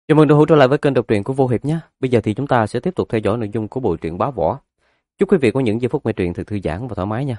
Chào mừng đồng hữu trở lại với kênh đọc truyện của Vô Hiệp nhé. Bây giờ thì chúng ta sẽ tiếp tục theo dõi nội dung của bộ truyện Bá Võ. Chúc quý vị có những giây phút nghe truyện thật thư giãn và thoải mái nha.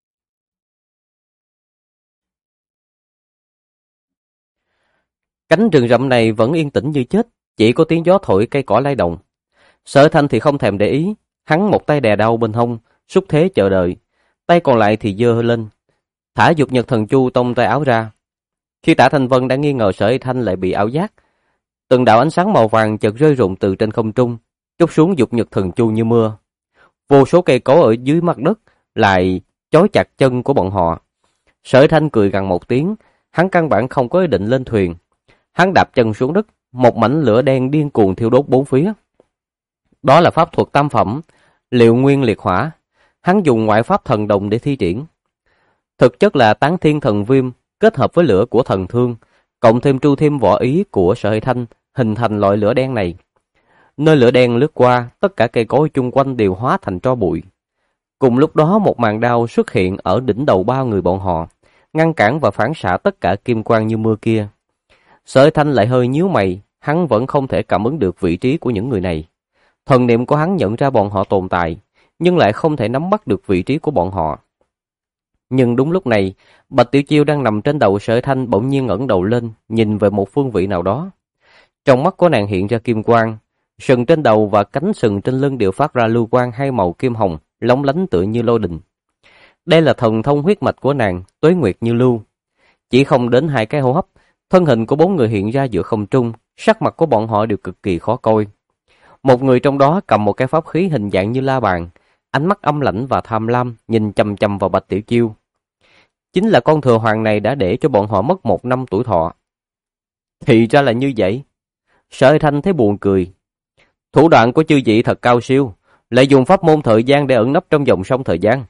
Cánh rừng rậm này vẫn yên tĩnh như chết, chỉ có tiếng gió thổi cây cỏ lay động. Sở Thanh thì không thèm để ý, hắn một tay đè đau bên hông, xúc thế chờ đợi, tay còn lại thì giơ lên, thả dục nhật thần chu tông tay áo ra. Khi Tạ Thanh Vân đã nghi ngờ Sở Thanh lại bị ảo giác, từng đạo ánh sáng màu vàng chợt rơi rụng từ trên không trung, trút xuống dục nhật thần chu như mưa. Vô số cây cối ở dưới mặt đất lại chói chặt chân của bọn họ. Sở Thanh cười gằn một tiếng, hắn căn bản không có ý định lên thuyền. Hắn đạp chân xuống đất, một mảnh lửa đen điên cuồng thiêu đốt bốn phía. Đó là pháp thuật tam phẩm, Liệu Nguyên Liệt Hỏa. Hắn dùng ngoại pháp thần đồng để thi triển. Thực chất là Tán Thiên Thần Viêm kết hợp với lửa của thần thương, cộng thêm tru thêm võ ý của Sở Thanh, hình thành loại lửa đen này. Nơi lửa đen lướt qua, tất cả cây cối chung quanh đều hóa thành tro bụi. Cùng lúc đó một màn đao xuất hiện ở đỉnh đầu ba người bọn họ, ngăn cản và phản xạ tất cả kim quang như mưa kia. Sở Thanh lại hơi nhíu mày, hắn vẫn không thể cảm ứng được vị trí của những người này. Thần niệm của hắn nhận ra bọn họ tồn tại, nhưng lại không thể nắm bắt được vị trí của bọn họ. Nhưng đúng lúc này, Bạch Tiểu Chiêu đang nằm trên đầu Sở Thanh bỗng nhiên ngẩng đầu lên, nhìn về một phương vị nào đó. Trong mắt của nàng hiện ra kim quang, sừng trên đầu và cánh sừng trên lưng đều phát ra lưu quang hai màu kim hồng, lóng lánh tựa như lôi đình. Đây là thần thông huyết mạch của nàng, tuế nguyệt như lưu. Chỉ không đến 2 cái hô hấp, thân hình của 4 người hiện ra giữa không trung, sắc mặt của bọn họ đều cực kỳ khó coi. Một người trong đó cầm một cái pháp khí hình dạng như la bàn, ánh mắt âm lãnh và tham lam, nhìn chằm chằm vào Bạch Tiểu Chiêu. Chính là con thừa hoàng này đã để cho bọn họ mất 1 năm tuổi thọ. Thì ra là như vậy. Sở Thanh thấy buồn cười. Thủ đoạn của chư vị thật cao siêu, lại dùng pháp môn thời gian để ẩn nấp trong dòng sông thời gian.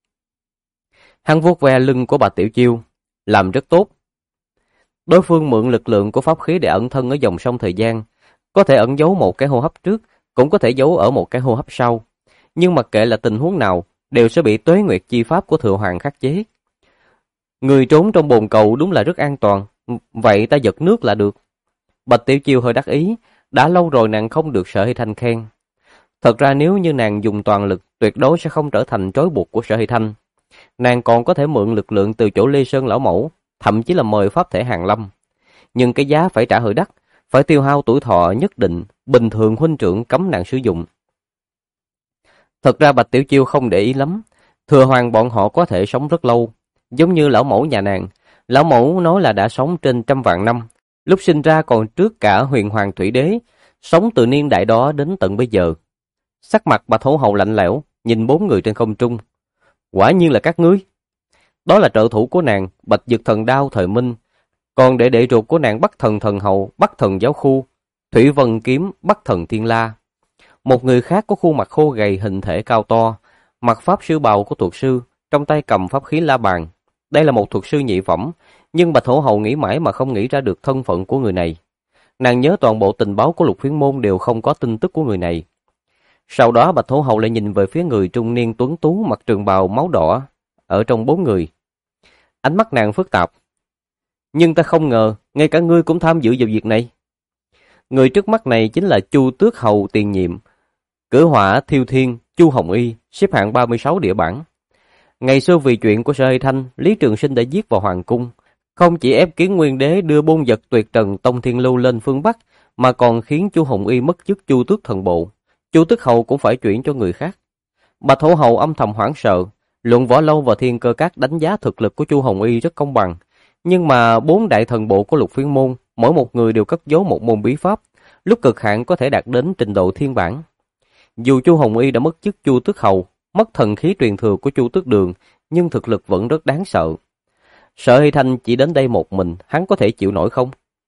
Hắn vuốt ve lưng của Bạch Tiểu Chiêu, làm rất tốt. Đối phương mượn lực lượng của pháp khí để ẩn thân ở dòng sông thời gian, có thể ẩn giấu một cái hô hấp trước, cũng có thể giấu ở một cái hô hấp sau. Nhưng mặc kệ là tình huống nào, đều sẽ bị tuế nguyệt chi pháp của Thừa Hoàng khắc chế. Người trốn trong bồn cầu đúng là rất an toàn, vậy ta giật nước là được. Bạch Tiểu Chiêu hơi đắc ý, đã lâu rồi nàng không được Sở Thanh khen. Thật ra nếu như nàng dùng toàn lực, tuyệt đối sẽ không trở thành trói buộc của Sở Thanh. Nàng còn có thể mượn lực lượng từ chỗ Lê Sơn lão mẫu, thậm chí là mời pháp thể Hàn Lâm. Nhưng cái giá phải trả hơi đắt, phải tiêu hao tuổi thọ nhất định, bình thường huynh trưởng cấm nàng sử dụng. Thật ra Bạch Tiểu Chiêu không để ý lắm, Thừa Hoàng bọn họ có thể sống rất lâu, giống như lão mẫu nhà nàng. Lão mẫu nói là đã sống trên 100 vạn năm, lúc sinh ra còn trước cả Huyền Hoàng Thủy Đế, sống từ niên đại đó đến tận bây giờ. Sắc mặt Bạch Hổ Hầu lạnh lẽo, nhìn 4 người trên không trung. Quả nhiên là các ngươi. Đó là trợ thủ của nàng, Bạch Dực Thần Đao thời Minh. Còn để đệ ruột của nàng Bắc Thần Thần Hậu, Bắc Thần Giáo Khu, Thủy Vân Kiếm, Bắc Thần Thiên La. Một người khác có khuôn mặt khô gầy, hình thể cao to, mặc pháp sư bào của thuật sư, trong tay cầm pháp khí la bàn. Đây là một thuật sư nhị phẩm, nhưng Bạch Hổ Hầu nghĩ mãi mà không nghĩ ra được thân phận của người này. Nàng nhớ toàn bộ tình báo của Lục Phiến Môn đều không có tin tức của người này. Sau đó Bạch Hổ Hầu lại nhìn về phía người trung niên tuấn tú mặc trường bào máu đỏ ở trong 4 người. Ánh mắt nàng phức tạp. Nhưng ta không ngờ, ngay cả ngươi cũng tham dự vào việc này. Người trước mắt này chính là Chu Tước Hầu tiền nhiệm, Cử Hỏa Thiêu Thiên, Chu Hồng Y, xếp hạng 36 địa bảng. Ngày xưa vì chuyện của Sở Thanh, Lý Trường Sinh đã giết vào hoàng cung, không chỉ ép Kiến Nguyên Đế đưa bôn vật tuyệt trần Tông Thiên Lưu lên phương Bắc, mà còn khiến Chu Hồng Y mất chức Chu Tước Thần Bộ. Chu Tước Hầu cũng phải chuyển cho người khác. Bạch Hổ Hầu âm thầm hoảng sợ, Luận Võ Lâu và Thiên Cơ Các đánh giá thực lực của Chu Hồng Y rất công bằng, nhưng mà 4 đại thần bộ của Lục Phiến Môn, mỗi một người đều cất giấu một môn bí pháp, lúc cực hạn có thể đạt đến trình độ thiên bản. Dù Chu Hồng Y đã mất chức Chu Tước Hầu, mất thần khí truyền thừa của Chu Tước Đường, nhưng thực lực vẫn rất đáng sợ. Sở Hy Thanh chỉ đến đây một mình, hắn có thể chịu nổi không?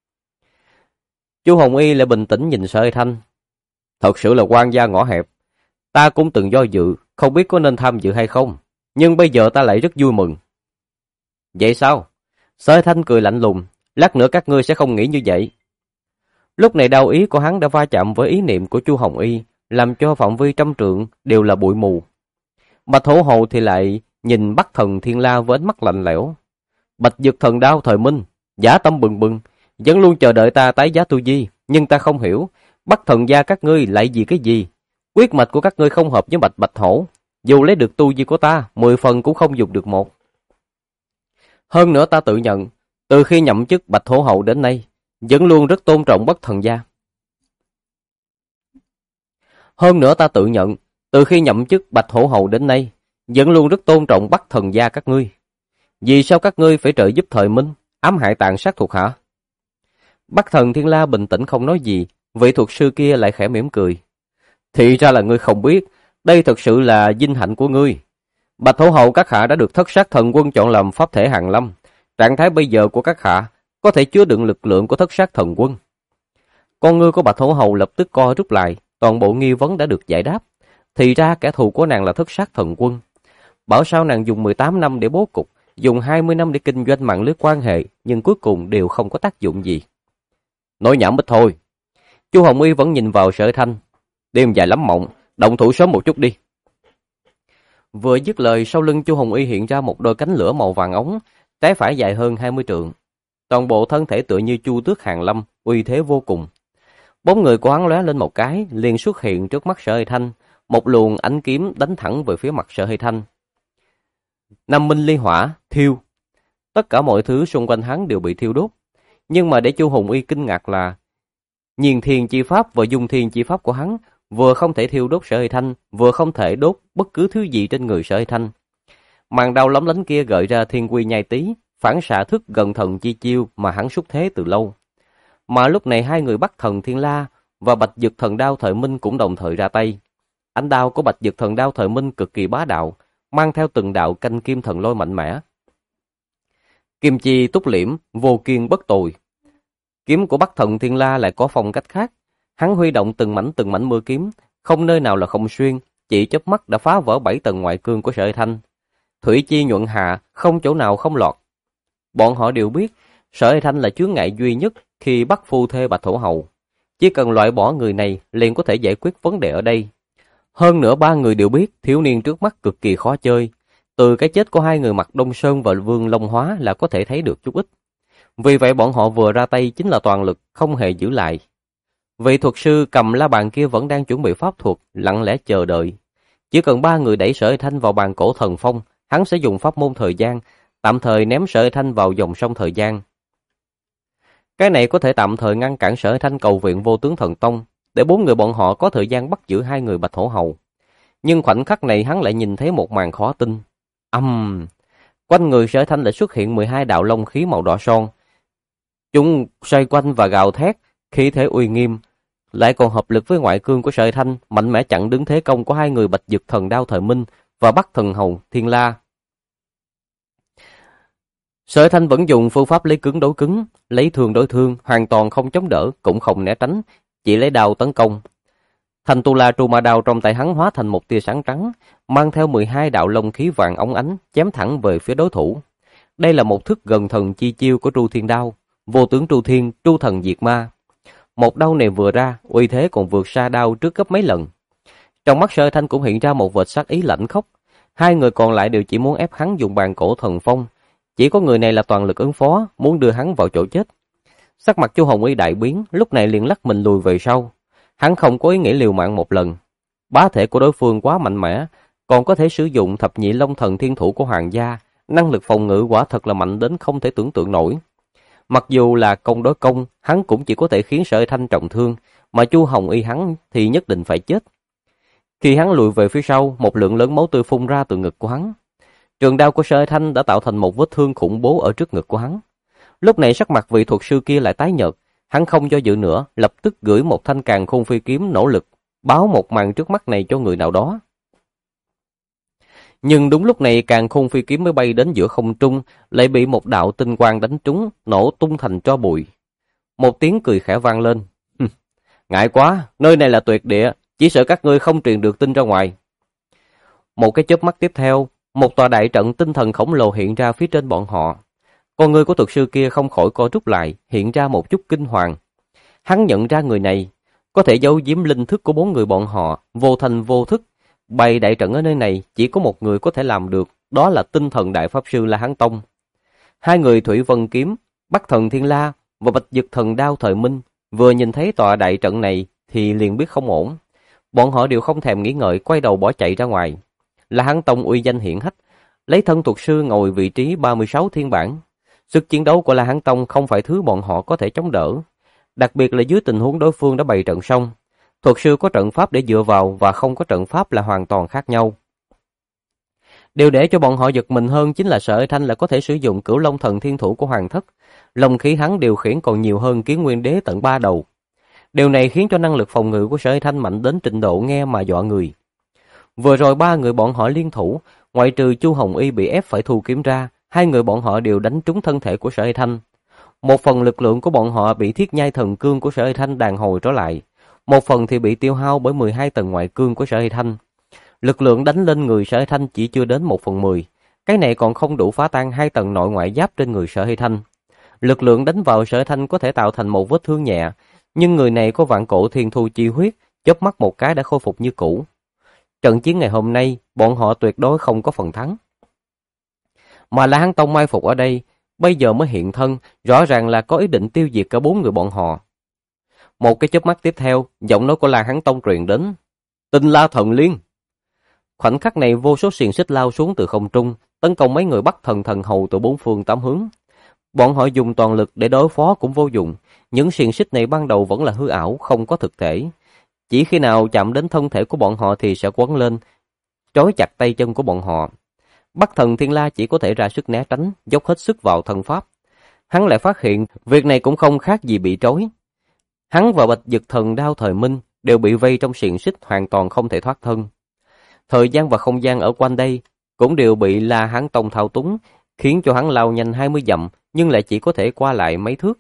Chu Hồng Y lại bình tĩnh nhìn Sở Hy Thanh. Thật sự là quan gia ngõ hẹp. Ta cũng từng do dự, không biết có nên tham dự hay không. Nhưng bây giờ ta lại rất vui mừng. Vậy sao? Sở Hy Thanh cười lạnh lùng. Lát nữa các ngươi sẽ không nghĩ như vậy. Lúc này đao ý của hắn đã va chạm với ý niệm của Chu Hồng Y, làm cho phạm vi trăm trượng đều là bụi mù. Bạch Hổ Hầu thì lại nhìn Bắc Thần Thiên La với ánh mắt lạnh lẽo. Bạch Dực Thần Đao thời Minh, giả tâm bừng bừng, vẫn luôn chờ đợi ta tái giá tu vi, Nhưng ta không hiểu, Bắc Thần gia các ngươi lại vì cái gì? Quyết mạch của các ngươi không hợp với Bạch Hổ. Dù lấy được tu vi của ta, 10 phần cũng không dùng được một. Hơn nữa ta tự nhận, từ khi nhậm chức Bạch Hổ hậu đến nay, vẫn luôn rất tôn trọng Bắc Thần gia. Hơn nữa ta tự nhận, từ khi nhậm chức Bạch Hổ hậu đến nay, vẫn luôn rất tôn trọng Bắc Thần gia các ngươi. Vì sao các ngươi phải trợ giúp Thời Minh, ám hại tàn sát thuộc hạ? Bắc Thần Thiên La bình tĩnh không nói gì, vị thuật sư kia lại khẽ mỉm cười. Thì ra là ngươi không biết, đây thực sự là vinh hạnh của ngươi. Bạch Hổ hậu các hạ đã được Thất Sát Thần Quân chọn làm pháp thể hàn lâm. Trạng thái bây giờ của các hạ có thể chứa đựng lực lượng của Thất Sát Thần Quân. Con ngươi của Bạch Hổ hậu lập tức co rút lại, toàn bộ nghi vấn đã được giải đáp. Thì ra kẻ thù của nàng là Thất Sát Thần Quân. Bảo sao nàng dùng 18 năm để bố cục, dùng 20 năm để kinh doanh mạng lưới quan hệ, nhưng cuối cùng đều không có tác dụng gì. Nói nhảm ít thôi. Chu Hồng Y vẫn nhìn vào Sở Thanh. Đêm dài lắm mộng, động thủ sớm một chút đi. Vừa dứt lời, sau lưng Chu Hồng Y hiện ra một đôi cánh lửa màu vàng ống, trái phải dài hơn 20 trượng. Toàn bộ thân thể tựa như chu tước hàng lâm, uy thế vô cùng. Bóng người của hắn lóe lên một cái, liền xuất hiện trước mắt Sở Hơi Thanh, một luồng ánh kiếm đánh thẳng về phía mặt Sở Hơi Thanh. Năm minh ly hỏa, thiêu. Tất cả mọi thứ xung quanh hắn đều bị thiêu đốt. Nhưng mà để Chu Hồng Y kinh ngạc là Nhiên Thiên chi pháp và Dung Thiên chi pháp của hắn vừa không thể thiêu đốt Sở Hơi Thanh, vừa không thể đốt bất cứ thứ gì trên người Sở Hơi Thanh. Màn đao lóng lánh kia gợi ra thiên quy nhai tí, phản xạ thức gần thần chi chiêu mà hắn xúc thế từ lâu. Mà lúc này hai người Bắc Thần Thiên La và Bạch Dực Thần Đao Thời Minh cũng đồng thời ra tay. Ánh đao của Bạch Dực Thần Đao Thời Minh cực kỳ bá đạo, mang theo từng đạo canh kim thần lôi mạnh mẽ. Kim chi túc liễm, vô kiên bất tồi. Kiếm của Bắc Thần Thiên La lại có phong cách khác. Hắn huy động từng mảnh mưa kiếm, không nơi nào là không xuyên, chỉ chớp mắt đã phá vỡ 7 tầng ngoại cương của Sở Hơi Thanh. Thủy chi nhuận hạ, không chỗ nào không lọt. Bọn họ đều biết, Sở Hơi Thanh là chướng ngại duy nhất khi bắt phu thê Bạch Hổ hậu. Chỉ cần loại bỏ người này liền có thể giải quyết vấn đề ở đây. Hơn nữa ba người đều biết thiếu niên trước mắt cực kỳ khó chơi. Từ cái chết của hai người Mặt Đông Sơn và Vương Long Hóa là có thể thấy được chút ít. Vì vậy bọn họ vừa ra tay chính là toàn lực, không hề giữ lại. Vị thuật sư cầm la bàn kia vẫn đang chuẩn bị pháp thuật, lặng lẽ chờ đợi. Chỉ cần ba người đẩy Sở Hơi Thanh vào bàn cổ thần phong, hắn sẽ dùng pháp môn thời gian, tạm thời ném Sở Hơi Thanh vào dòng sông thời gian. Cái này có thể tạm thời ngăn cản Sở Hơi Thanh cầu viện Vô Tướng Thần Tông, để bốn người bọn họ có thời gian bắt giữ hai người Bạch Hổ hậu. Nhưng khoảnh khắc này hắn lại nhìn thấy một màn khó tin. Quanh người Sở Hơi Thanh lại xuất hiện 12 đạo long khí màu đỏ son. Chúng xoay quanh và gào thét, khí thế uy nghiêm, lại còn hợp lực với ngoại cương của Sở Hơi Thanh, mạnh mẽ chặn đứng thế công của hai người Bạch Dực Thần Đao Thời Minh và Bắc Thần Hầu Thiên La. Sở Hơi Thanh vẫn dùng phương pháp lấy cứng đối cứng, lấy thương đối thương, hoàn toàn không chống đỡ, cũng không né tránh, chỉ lấy đao tấn công. Thanh Tu La Tru Ma Đao trong tay hắn hóa thành một tia sáng trắng, mang theo 12 đạo long khí vàng óng ánh, chém thẳng về phía đối thủ. Đây là một thức gần thần chi chiêu của Tru Thiên Đao, Vô Tướng Tru Thiên, Tru Thần Diệt Ma. Một đao này vừa ra, uy thế còn vượt xa đao trước gấp mấy lần. Trong mắt Sở Hơi Thanh cũng hiện ra một vệt sát ý lạnh khốc. Hai người còn lại đều chỉ muốn ép hắn dùng bàn cổ thần phong. Chỉ có người này là toàn lực ứng phó, muốn đưa hắn vào chỗ chết. Sắc mặt Chu Hồng Y đại biến, lúc này liền lắc mình lùi về sau. Hắn không có ý nghĩ liều mạng một lần. Bá thể của đối phương quá mạnh mẽ, còn có thể sử dụng thập nhị long thần thiên thủ của hoàng gia, năng lực phòng ngự quả thật là mạnh đến không thể tưởng tượng nổi. Mặc dù là công đối công, hắn cũng chỉ có thể khiến Sở Hơi Thanh trọng thương, mà Chu Hồng Y hắn thì nhất định phải chết. Khi hắn lùi về phía sau, một lượng lớn máu tươi phun ra từ ngực của hắn. Trường đao của Sở Hơi Thanh đã tạo thành một vết thương khủng bố ở trước ngực của hắn. Lúc này sắc mặt vị thuật sư kia lại tái nhợt, hắn không do dự nữa, lập tức gửi một thanh càn khôn phi kiếm nỗ lực, báo một màn trước mắt này cho người nào đó. Nhưng đúng lúc này càn khôn phi kiếm mới bay đến giữa không trung, lại bị một đạo tinh quang đánh trúng, nổ tung thành tro bụi. Một tiếng cười khẽ vang lên. Ngại quá, nơi này là tuyệt địa, chỉ sợ các ngươi không truyền được tin ra ngoài. Một cái chớp mắt tiếp theo, một tòa đại trận tinh thần khổng lồ hiện ra phía trên bọn họ. Con người của thuật sư kia không khỏi co rút lại, hiện ra một chút kinh hoàng. Hắn nhận ra người này có thể giấu giếm linh thức của bốn người bọn họ, vô thành vô thức. Bày đại trận ở nơi này chỉ có một người có thể làm được, đó là tinh thần đại pháp sư La Hán Tông. Hai người Thủy Vân Kiếm, Bắc Thần Thiên La và Bạch Dực Thần Đao Thời Minh vừa nhìn thấy tòa đại trận này thì liền biết không ổn. Bọn họ đều không thèm nghĩ ngợi, quay đầu bỏ chạy ra ngoài. La Hán Tông uy danh hiển hách, lấy thân thuật sư ngồi vị trí 36 thiên bản. Sức chiến đấu của La Hán Tông không phải thứ bọn họ có thể chống đỡ, đặc biệt là dưới tình huống đối phương đã bày trận xong. Thuật sư có trận pháp để dựa vào và không có trận pháp là hoàn toàn khác nhau. Điều để cho bọn họ giật mình hơn chính là Sở Thanh lại có thể sử dụng Cửu Long Thần Thiên Thủ của Hoàng Thất. Long khí hắn điều khiển còn nhiều hơn Kiến Nguyên Đế tận 3 đầu. Điều này khiến cho năng lực phòng ngự của Sở Thanh mạnh đến trình độ nghe mà dọa người. Vừa rồi 3 người bọn họ liên thủ, ngoại trừ Chu Hồng Y bị ép phải thu kiếm ra, 2 người bọn họ đều đánh trúng thân thể của Sở Thanh. Một phần lực lượng của bọn họ bị thiết nhai thần cương của Sở Thanh đàn hồi trở lại, một phần thì bị tiêu hao bởi 12 tầng ngoại cương của Sở Thanh. Lực lượng đánh lên người Sở Thanh chỉ chưa đến 1/10, cái này còn không đủ phá tan 2 tầng nội ngoại giáp trên người Sở Thanh. Lực lượng đánh vào Sở Thanh có thể tạo thành một vết thương nhẹ, nhưng người này có vạn cổ thiên thu chi huyết, chớp mắt một cái đã khôi phục như cũ. Trận chiến ngày hôm nay, bọn họ tuyệt đối không có phần thắng. Mà La Hán Tông mai phục ở đây, bây giờ mới hiện thân, rõ ràng là có ý định tiêu diệt cả 4 người bọn họ. Một cái chớp mắt tiếp theo, giọng nói của La Hán Tông truyền đến. Tinh La Thần Liên! Khoảnh khắc này vô số xiềng xích lao xuống từ không trung, tấn công mấy người Bắc Thần Thần Hầu từ 4 phương 8 hướng. Bọn họ dùng toàn lực để đối phó cũng vô dụng, những xiềng xích này ban đầu vẫn là hư ảo, không có thực thể. Chỉ khi nào chạm đến thân thể của bọn họ thì sẽ quấn lên, trói chặt tay chân của bọn họ. Bắc Thần Thiên La chỉ có thể ra sức né tránh, dốc hết sức vào thân pháp. Hắn lại phát hiện việc này cũng không khác gì bị trói. Hắn và Bạch Dực Thần Đao Thời Minh đều bị vây trong xiềng xích, hoàn toàn không thể thoát thân. Thời gian và không gian ở quanh đây cũng đều bị La Hán Tông thao túng, khiến cho hắn lao nhanh 20 dặm nhưng lại chỉ có thể qua lại mấy thước.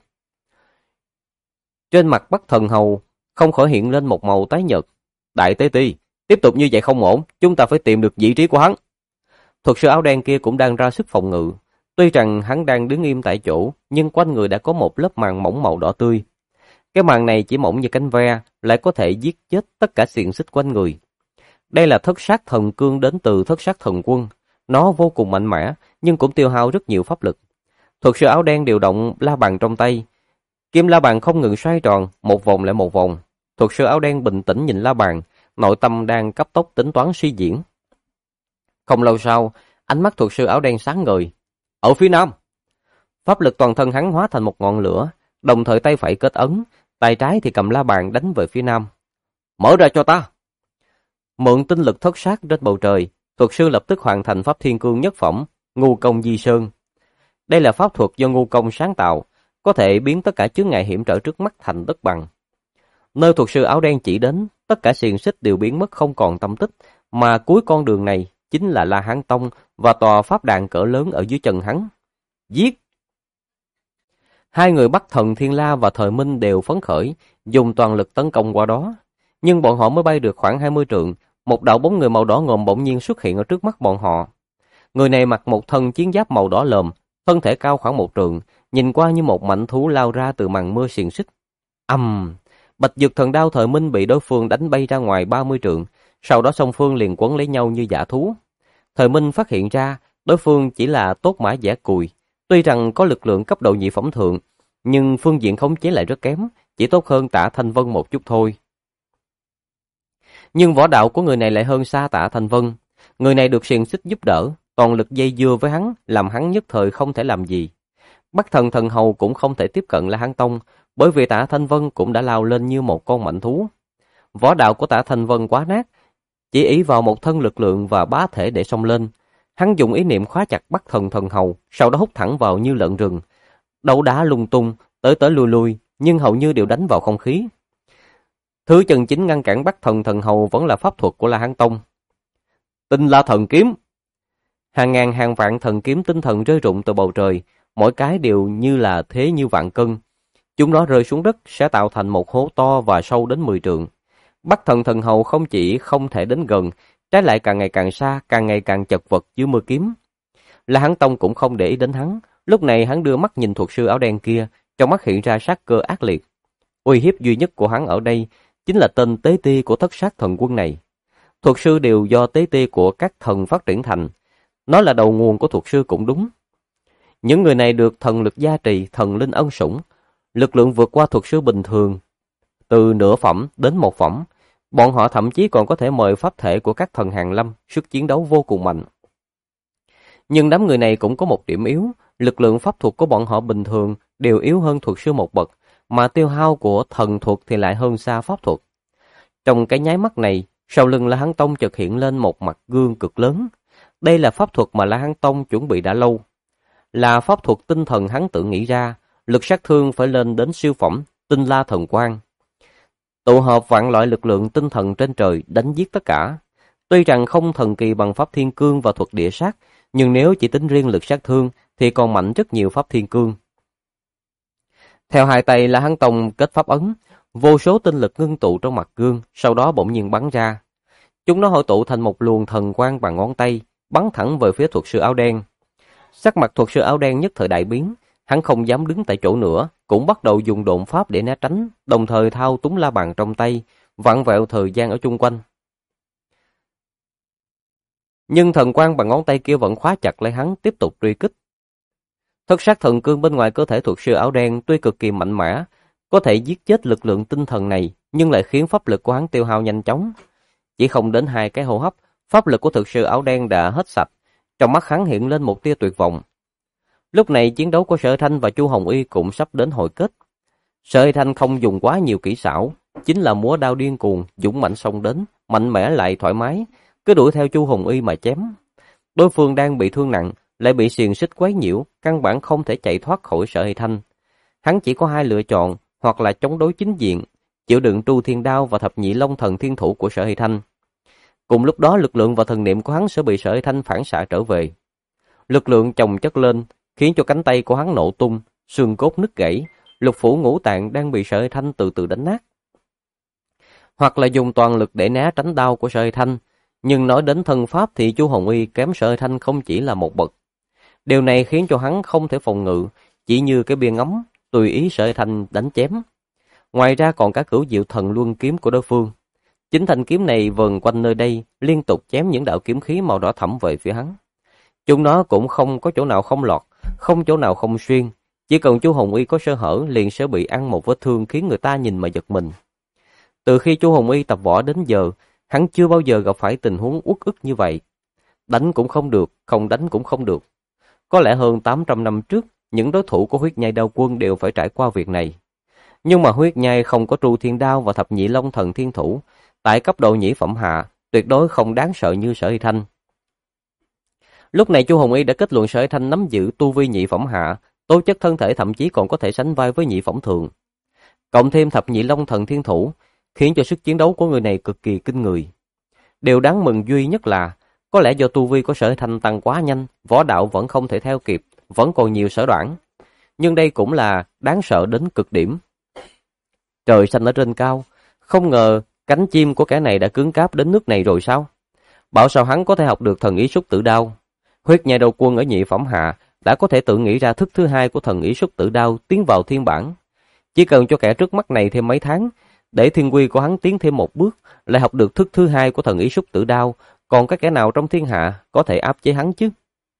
Trên mặt Bắc Thần Hầu không khỏi hiện lên một màu tái nhợt. Đại Tế Ti, tiếp tục như vậy không ổn, chúng ta phải tìm được vị trí của hắn. Thuật sư áo đen kia cũng đang ra sức phòng ngự. Tuy rằng hắn đang đứng im tại chỗ, nhưng quanh người đã có một lớp màng mỏng màu đỏ tươi. Cái màng này chỉ mỏng như cánh ve, lại có thể giết chết tất cả xiềng xích quanh người. Đây là thất sát thần cương đến từ thất sát thần quân. Nó vô cùng mạnh mẽ, nhưng cũng tiêu hao rất nhiều pháp lực. Thuật sư áo đen điều động la bàn trong tay. Kim la bàn không ngừng xoay tròn, một vòng lại một vòng. Thuật sư áo đen bình tĩnh nhìn la bàn, nội tâm đang cấp tốc tính toán suy diễn. Không lâu sau, ánh mắt thuật sư áo đen sáng ngời. Ở phía nam, pháp lực toàn thân hắn hóa thành một ngọn lửa, đồng thời tay phải kết ấn, tay trái thì cầm la bàn đánh về phía nam. Mở ra cho ta! Mượn tinh lực thất sát trên bầu trời, thuật sư lập tức hoàn thành pháp thiên cương nhất phẩm, Ngu Công Di Sơn. Đây là pháp thuật do Ngu Công sáng tạo, có thể biến tất cả chướng ngại hiểm trở trước mắt thành đất bằng. Nơi thuật sư áo đen chỉ đến, tất cả xiềng xích đều biến mất không còn tâm tích, mà cuối con đường này chính là La Hán Tông và tòa pháp đàn cỡ lớn ở dưới chân hắn. Giết! Hai người Bắc Thần Thiên La và Thời Minh đều phấn khởi, dùng toàn lực tấn công qua đó. Nhưng bọn họ mới bay được khoảng 20 trượng, một đạo bóng người màu đỏ ngòm bỗng nhiên xuất hiện ở trước mắt bọn họ. Người này mặc một thân chiến giáp màu đỏ lòm, thân thể cao khoảng 1 trượng, nhìn qua như một mãnh thú lao ra từ màn mưa xiềng xích. Bạch Dực Thần Đao Thời Minh bị đối phương đánh bay ra ngoài 30 trượng, sau đó song phương liền quấn lấy nhau như dã thú. Thời Minh phát hiện ra đối phương chỉ là tốt mã giả cùi, tuy rằng có lực lượng cấp độ nhị phẩm thượng, nhưng phương diện khống chế lại rất kém, chỉ tốt hơn Tạ Thanh Vân một chút thôi. Nhưng võ đạo của người này lại hơn xa Tạ Thanh Vân. Người này được xiềng xích giúp đỡ, toàn lực dây dưa với hắn, làm hắn nhất thời không thể làm gì. Bắc Thần Thần Hầu cũng không thể tiếp cận La Hán Tông, bởi vì Tạ Thanh Vân cũng đã lao lên như một con mạnh thú. Võ đạo của Tạ Thanh Vân quá nát, chỉ ý vào một thân lực lượng và bá thể để xông lên. Hắn dùng ý niệm khóa chặt Bắc Thần Thần Hầu, sau đó hút thẳng vào như lợn rừng. Đấu đá lung tung, tới tới lui lui, nhưng hầu như đều đánh vào không khí. Thứ chân chính ngăn cản Bắc Thần Thần Hầu vẫn là pháp thuật của La Hán Tông. Tinh La Thần Kiếm. Hàng ngàn hàng vạn thần kiếm tinh thần rơi rụng từ bầu trời, mỗi cái đều như là thế như vạn cân. Chúng nó rơi xuống đất sẽ tạo thành một hố to và sâu đến 10 trượng. Bắc Thần Thần Hầu không chỉ không thể đến gần, trái lại càng ngày càng xa, càng ngày càng chật vật dưới mưa kiếm. La Hán Tông cũng không để ý đến hắn, lúc này hắn đưa mắt nhìn thuật sư áo đen kia, trong mắt hiện ra sát cơ ác liệt. Uy hiếp duy nhất của hắn ở đây chính là tên tế ti của thất sát thần quân này. Thuật sư đều do tế ti của các thần phát triển thành, nó là đầu nguồn của thuật sư cũng đúng. Những người này được thần lực gia trì, thần linh ân sủng, lực lượng vượt qua thuật sư bình thường, từ nửa phẩm đến một phẩm. Bọn họ thậm chí còn có thể mời pháp thể của các thần hàn lâm, sức chiến đấu vô cùng mạnh. Nhưng đám người này cũng có một điểm yếu, lực lượng pháp thuật của bọn họ bình thường đều yếu hơn thuật sư một bậc, mà tiêu hao của thần thuật thì lại hơn xa pháp thuật. Trong cái nháy mắt này, sau lưng La Hán Tông chợt hiện lên một mặt gương cực lớn. Đây là pháp thuật mà La Hán Tông chuẩn bị đã lâu. Là pháp thuật tinh thần hắn tự nghĩ ra, lực sát thương phải lên đến siêu phẩm, tinh la thần quang. Tụ hợp vạn loại lực lượng tinh thần trên trời đánh giết tất cả. Tuy rằng không thần kỳ bằng pháp thiên cương và thuật địa sát, nhưng nếu chỉ tính riêng lực sát thương thì còn mạnh rất nhiều pháp thiên cương. Theo hai tay La Hán Tông kết pháp ấn, vô số tinh lực ngưng tụ trong mặt gương, sau đó bỗng nhiên bắn ra. Chúng nó hội tụ thành một luồng thần quang bằng ngón tay, bắn thẳng về phía thuật sư áo đen. Sắc mặt thuật sư áo đen nhất thời đại biến, hắn không dám đứng tại chỗ nữa, cũng bắt đầu dùng độn pháp để né tránh, đồng thời thao túng la bàn trong tay, vặn vẹo thời gian ở chung quanh. Nhưng thần quang bằng ngón tay kia vẫn khóa chặt lấy hắn, tiếp tục truy kích. Thất sát thần cương bên ngoài cơ thể thuật sư áo đen tuy cực kỳ mạnh mẽ, có thể giết chết lực lượng tinh thần này, nhưng lại khiến pháp lực của hắn tiêu hao nhanh chóng. Chỉ không đến 2 cái hô hấp, pháp lực của thuật sư áo đen đã hết sạch, trong mắt hắn hiện lên một tia tuyệt vọng. Lúc này chiến đấu của Sở Thanh và Chu Hồng Y cũng sắp đến hồi kết. Sở Thanh không dùng quá nhiều kỹ xảo, chính là múa đao điên cuồng, dũng mạnh xông đến, mạnh mẽ lại thoải mái, cứ đuổi theo Chu Hồng Y mà chém. Đối phương đang bị thương nặng, lại bị xiềng xích quấy nhiễu, căn bản không thể chạy thoát khỏi Sở Thanh. Hắn chỉ có 2 lựa chọn, hoặc là chống đối chính diện, chịu đựng Tru Thiên Đao và Thập Nhị Long Thần Thiên Thủ của Sở Thanh. Cùng lúc đó lực lượng và thần niệm của hắn sẽ bị Sở Thanh phản xạ trở về. Lực lượng chồng chất lên, khiến cho cánh tay của hắn nổ tung, xương cốt nứt gãy, lục phủ ngũ tạng đang bị Sở Thanh từ từ đánh nát. Hoặc là dùng toàn lực để né tránh đao của Sở Thanh, nhưng nói đến thân pháp thì Chu Hồng Y kém Sở Thanh không chỉ là một bậc. Điều này khiến cho hắn không thể phòng ngự, chỉ như cái bia ngắm, tùy ý Sở Thanh đánh chém. Ngoài ra còn cả cửu diệu thần luân kiếm của đối phương. Chính thanh kiếm này vần quanh nơi đây, liên tục chém những đạo kiếm khí màu đỏ thẫm về phía hắn. Chúng nó cũng không có chỗ nào không lọt, không chỗ nào không xuyên. Chỉ cần Chu Hồng Y có sơ hở liền sẽ bị ăn một vết thương khiến người ta nhìn mà giật mình. Từ khi Chu Hồng Y tập võ đến giờ, hắn chưa bao giờ gặp phải tình huống uất ức như vậy. Đánh cũng không được, không đánh cũng không được. Có lẽ hơn 800 năm trước, những đối thủ của Huyết Nhai Đao Quân đều phải trải qua việc này. Nhưng mà Huyết Nhai không có Tru Thiên Đao và Thập Nhị Long Thần Thiên Thủ, tại cấp độ nhị phẩm hạ, tuyệt đối không đáng sợ như Sở Thanh. Lúc này Chu Hồng Y đã kết luận Sở Thanh nắm giữ tu vi nhị phẩm hạ, tố chất thân thể thậm chí còn có thể sánh vai với nhị phẩm thường. Cộng thêm Thập Nhị Long Thần Thiên Thủ, khiến cho sức chiến đấu của người này cực kỳ kinh người. Điều đáng mừng duy nhất là, có lẽ do tu vi của Sở Thanh tăng quá nhanh, võ đạo vẫn không thể theo kịp, vẫn còn nhiều sở đoản. Nhưng đây cũng là đáng sợ đến cực điểm. Trời xanh ở trên cao, không ngờ cánh chim của kẻ này đã cứng cáp đến nước này rồi sao? Bảo sao hắn có thể học được thần ý xúc tử đao? Huyết Nhai Đao Quân ở nhị phẩm hạ đã có thể tự nghĩ ra thức thứ 2 của thần ý xúc tử đao tiến vào thiên bản. Chỉ cần cho kẻ trước mắt này thêm mấy tháng, để thiên quy của hắn tiến thêm một bước, lại học được thức thứ 2 của thần ý xúc tử đao, còn cái kẻ nào trong thiên hạ có thể áp chế hắn chứ?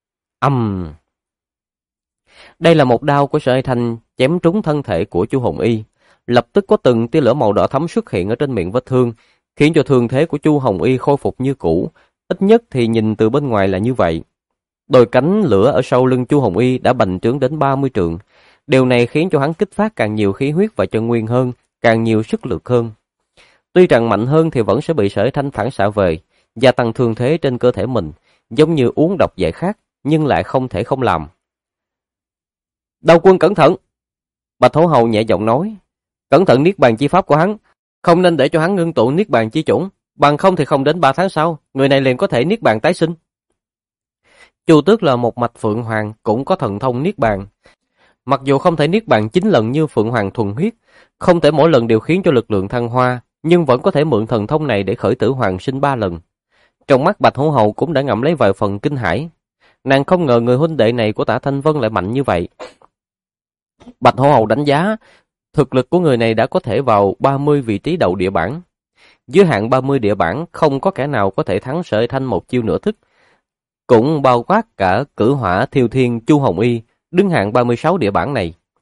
Đây là một đao của Sở Thanh chém trúng thân thể của Chu Hồng Y, lập tức có từng tia lửa màu đỏ thẫm xuất hiện ở trên miệng vết thương, khiến cho thương thế của Chu Hồng Y khôi phục như cũ, ít nhất thì nhìn từ bên ngoài là như vậy. Đôi cánh lửa ở sau lưng Chu Hồng Y đã bành trướng đến 30 trượng, điều này khiến cho hắn kích phát càng nhiều khí huyết và chân nguyên hơn, càng nhiều sức lực hơn. Tuy rằng mạnh hơn thì vẫn sẽ bị Sở Thanh phản xạ về, gia tăng thương thế trên cơ thể mình, giống như uống độc giải khát, nhưng lại không thể không làm. Đao Quân cẩn thận! Bạch Hổ Hầu nhẹ giọng nói, cẩn thận niết bàn chi pháp của hắn, không nên để cho hắn ngưng tụ niết bàn chi chủng, bằng không thì không đến 3 tháng sau, người này liền có thể niết bàn tái sinh. Chu Tước là một mạch Phượng Hoàng, cũng có thần thông niết bàn. Mặc dù không thể niết bàn 9 lần như Phượng Hoàng thuần huyết, không thể mỗi lần đều khiến cho lực lượng thăng hoa, nhưng vẫn có thể mượn thần thông này để khởi tử hoàng sinh 3 lần. Trong mắt Bạch Hổ Hầu cũng đã ngậm lấy vài phần kinh hãi. Nàng không ngờ người huynh đệ này của Tả Thanh Vân lại mạnh như vậy. Bạch Hổ Hầu đánh giá, thực lực của người này đã có thể vào 30 vị trí đầu địa bảng. Dưới hạng 30 địa bảng không có kẻ nào có thể thắng Sở Thanh một chiêu nửa thức. Cũng bao quát cả Cử Hỏa Thiêu Thiên Chu Hồng Y, đứng hạng 36 địa bảng này.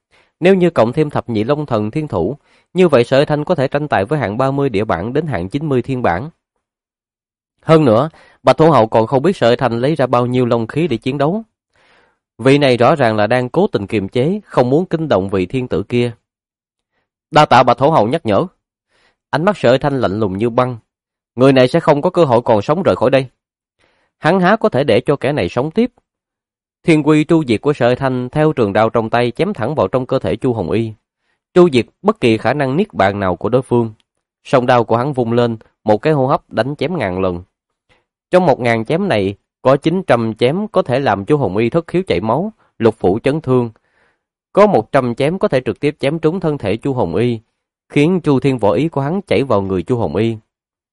Nếu như cộng thêm thập nhị long thần thiên thủ, như vậy Sở Thanh có thể tranh tài với hạng 30 địa bản đến hạng 90 thiên bản. Hơn nữa, Bạch Thủ Hậu còn không biết Sở Thanh lấy ra bao nhiêu long khí để chiến đấu. Vị này rõ ràng là đang cố tình kiềm chế, không muốn kinh động vị thiên tử kia. Đa tạ Bạch Thủ Hậu nhắc nhở. Ánh mắt Sở Thanh lạnh lùng như băng. Người này sẽ không có cơ hội còn sống rời khỏi đây. Hắn há có thể để cho kẻ này sống tiếp. Thiên quy tru diệt của Sở Thanh theo trường đao trong tay chém thẳng vào trong cơ thể Chu Hồng Y, tru diệt bất kỳ khả năng niết bàn nào của đối phương. Song đao của hắn vung lên, một cái hô hấp đánh chém 1000 lần. Trong 1000 chém này, có 900 chém có thể làm Chu Hồng Y thất khiếu chảy máu, lục phủ chấn thương. Có 100 chém có thể trực tiếp chém trúng thân thể Chu Hồng Y, khiến Chu Thiên võ ý của hắn chảy vào người Chu Hồng Y.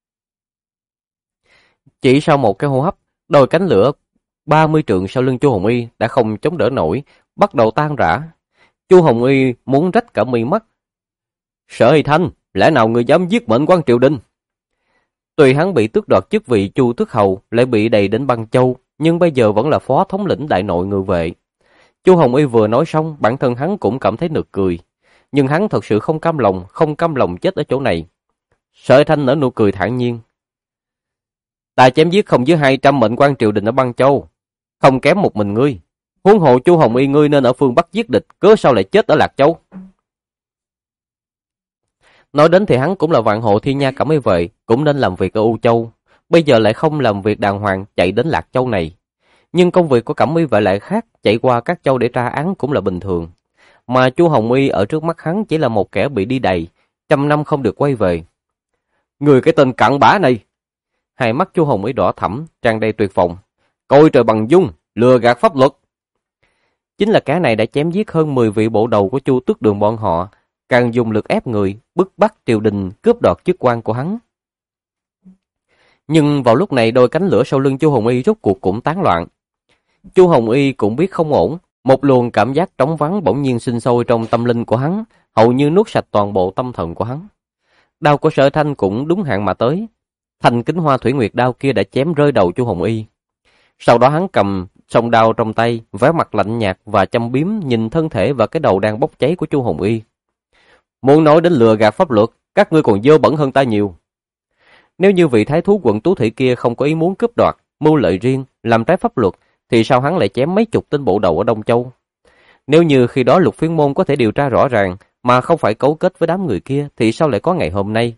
Chỉ sau một cái hô hấp, đôi cánh lửa 30 trượng sau lưng Chu Hồng Y đã không chống đỡ nổi, bắt đầu tan rã. Chu Hồng Y muốn rách cả mi mắt. Sở Y Thanh, lẽ nào người dám giết mệnh quan triều đình? Tuy hắn bị tước đoạt chức vị Chu Tước Hầu, lại bị đầy đến Băng Châu, nhưng bây giờ vẫn là phó thống lĩnh đại nội ngự vệ. Chu Hồng Y vừa nói xong, bản thân hắn cũng cảm thấy nực cười, nhưng hắn thật sự không cam lòng chết ở chỗ này. Sở Y Thanh nở nụ cười thản nhiên. Ta chém giết không dưới 200 mệnh quan triều đình ở Băng Châu, không kém một mình ngươi. Huống hộ Chu Hồng Y ngươi nên ở phương Bắc giết địch, cớ sao lại chết ở Lạc Châu? Nói đến thì hắn cũng là vạn hộ Thiên Nha Cẩm Y vệ, cũng nên làm việc ở U Châu, bây giờ lại không làm việc đàng hoàng chạy đến Lạc Châu này. Nhưng công việc của Cẩm Y vệ lại khác, chạy qua các châu để tra án cũng là bình thường. Mà Chu Hồng Y ở trước mắt hắn chỉ là một kẻ bị đi đầy, 100 năm không được quay về. Người cái tên cặn bã này! Hai mắt Chu Hồng Y đỏ thẫm, tràn đầy tuyệt vọng. Coi trời bằng dung, lừa gạt pháp luật. Chính là kẻ này đã chém giết hơn 10 vị bộ đầu của Chu Tước Đường bọn họ, càng dùng lực ép người, bức bách triều đình cướp đoạt chức quan của hắn. Nhưng vào lúc này đôi cánh lửa sau lưng Chu Hồng Y rốt cuộc cũng tán loạn. Chu Hồng Y cũng biết không ổn, một luồng cảm giác trống vắng bỗng nhiên sinh sôi trong tâm linh của hắn, hầu như nuốt sạch toàn bộ tâm thần của hắn. Đao của Sở Thanh cũng đúng hạn mà tới. Thanh Kính Hoa Thủy Nguyệt đao kia đã chém rơi đầu Chu Hồng Y. Sau đó hắn cầm song đao trong tay, vẻ mặt lạnh nhạt và châm biếm nhìn thân thể và cái đầu đang bốc cháy của Chu Hồng Y. Muốn nói đến lừa gạt pháp luật, các ngươi còn dơ bẩn hơn ta nhiều. Nếu như vị thái thú quận Tú Thị kia không có ý muốn cướp đoạt, mưu lợi riêng, làm trái pháp luật, thì sao hắn lại chém mấy chục tên bộ đầu ở Đông Châu? Nếu như khi đó Lục Phiên Môn có thể điều tra rõ ràng, mà không phải cấu kết với đám người kia, thì sao lại có ngày hôm nay?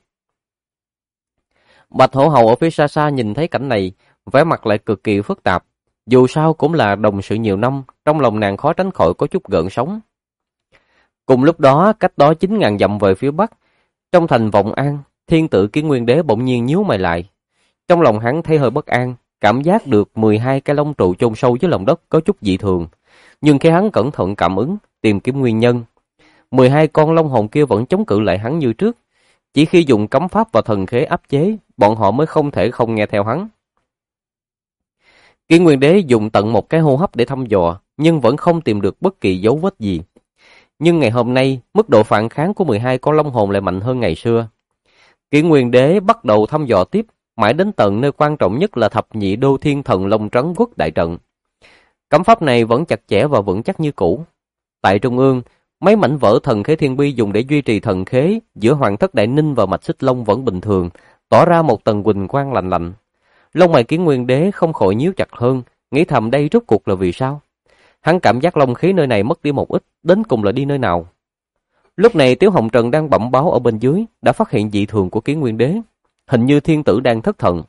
Bạch Hổ Hầu ở phía xa xa nhìn thấy cảnh này, vẻ mặt lại cực kỳ phức tạp. Dù sao cũng là đồng sự nhiều năm, trong lòng nàng khó tránh khỏi có chút gợn sóng. Cùng lúc đó, cách đó 9.000 dặm về phía bắc, trong thành Vọng An, Thiên Tử Kiến Nguyên Đế bỗng nhiên nhíu mày lại. Trong lòng hắn thấy hơi bất an, cảm giác được 12 cái lông trụ chôn sâu dưới lòng đất có chút dị thường. Nhưng khi hắn cẩn thận cảm ứng, tìm kiếm nguyên nhân, 12 con long hồn kia vẫn chống cự lại hắn như trước. Chỉ khi dùng cấm pháp và thần khế áp chế, bọn họ mới không thể không nghe theo hắn. Kiến Nguyên Đế dùng tận một cái hô hấp để thăm dò, nhưng vẫn không tìm được bất kỳ dấu vết gì. Nhưng ngày hôm nay, mức độ phản kháng của 12 con long hồn lại mạnh hơn ngày xưa. Kiến Nguyên Đế bắt đầu thăm dò tiếp, mãi đến tận nơi quan trọng nhất là thập nhị đô thiên thần long trấn quốc đại trận. Cấm pháp này vẫn chặt chẽ và vững chắc như cũ. Tại trung ương, mấy mảnh vỡ thần khế thiên bi dùng để duy trì thần khế giữa Hoàng Thất Đại Ninh và Mạch Xích Long vẫn bình thường, tỏ ra một tầng huỳnh quang lạnh lạnh. Lông mày Kiến Nguyên Đế không khỏi nhíu chặt hơn, nghĩ thầm đây rốt cuộc là vì sao? Hắn cảm giác long khí nơi này mất đi một ít, đến cùng là đi nơi nào? Lúc này Tiếu Hồng Trần đang bẩm báo ở bên dưới, đã phát hiện dị thường của Kiến Nguyên Đế. Hình như thiên tử đang thất thần.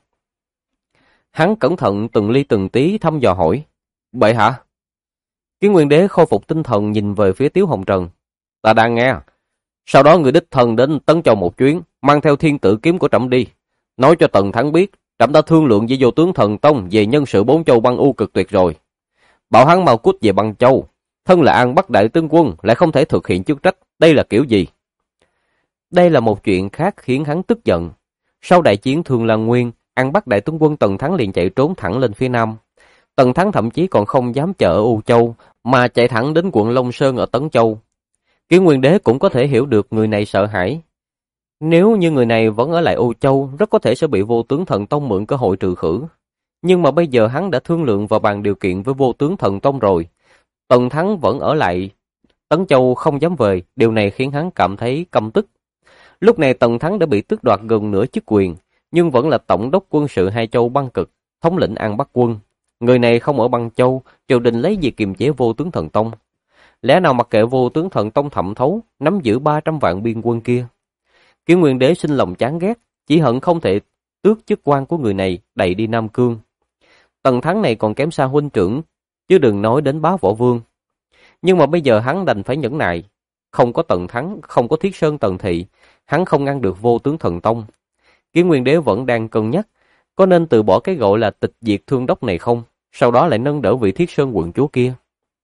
Hắn cẩn thận từng ly từng tí thăm dò hỏi. Bệ hạ? Kiến Nguyên Đế khôi phục tinh thần nhìn về phía Tiếu Hồng Trần. Ta đang nghe. Sau đó người đích thân đến Tấn Châu một chuyến, mang theo thiên tử kiếm của trẫm đi. Nói cho Tần Thắng biết, trẫm đã thương lượng với vô tướng Thần Tông về nhân sự 4 châu băng u cực tuyệt rồi. Bảo hắn mau cút về Băng Châu. Thân là An Bắc đại tướng quân lại không thể thực hiện chức trách, đây là kiểu gì? Đây là một chuyện khác khiến hắn tức giận. Sau đại chiến Thương Lan Nguyên, An Bắc đại tướng quân Tần Thắng liền chạy trốn thẳng lên phía nam. Tần Thắng thậm chí còn không dám chờ ở U Châu, mà chạy thẳng đến quận Long Sơn ở Tấn Châu. Kiến Nguyên Đế cũng có thể hiểu được người này sợ hãi. Nếu như người này vẫn ở lại U Châu, rất có thể sẽ bị vô tướng Thần Tông mượn cơ hội trừ khử. Nhưng mà bây giờ hắn đã thương lượng và bàn điều kiện với vô tướng Thần Tông rồi. Tần Thắng vẫn ở lại Tấn Châu không dám về, điều này khiến hắn cảm thấy căm tức. Lúc này Tần Thắng đã bị tước đoạt gần nửa chức quyền, nhưng vẫn là tổng đốc quân sự hai châu băng cực, thống lĩnh An Bắc quân. Người này không ở băng châu, triều đình lấy gì kiềm chế Vô Tướng Thần Tông? Lẽ nào mặc kệ Vô Tướng Thần Tông thẩm thấu, nắm giữ 300 vạn biên quân kia? Kiến Nguyên Đế sinh lòng chán ghét, chỉ hận không thể tước chức quan của người này đẩy đi Nam Cương. Tần Thắng này còn kém xa huynh trưởng, chứ đừng nói đến Bá Võ Vương. Nhưng mà bây giờ hắn đành phải nhẫn nại. Không có Tần Thắng, không có Thiết Sơn Tần Thị, hắn không ngăn được Vô Tướng Thần Tông. Kiến Nguyên Đế vẫn đang cân nhắc, có nên từ bỏ cái gọi là tịch diệt thương đốc này không, sau đó lại nâng đỡ vị Thiết Sơn quận chúa kia.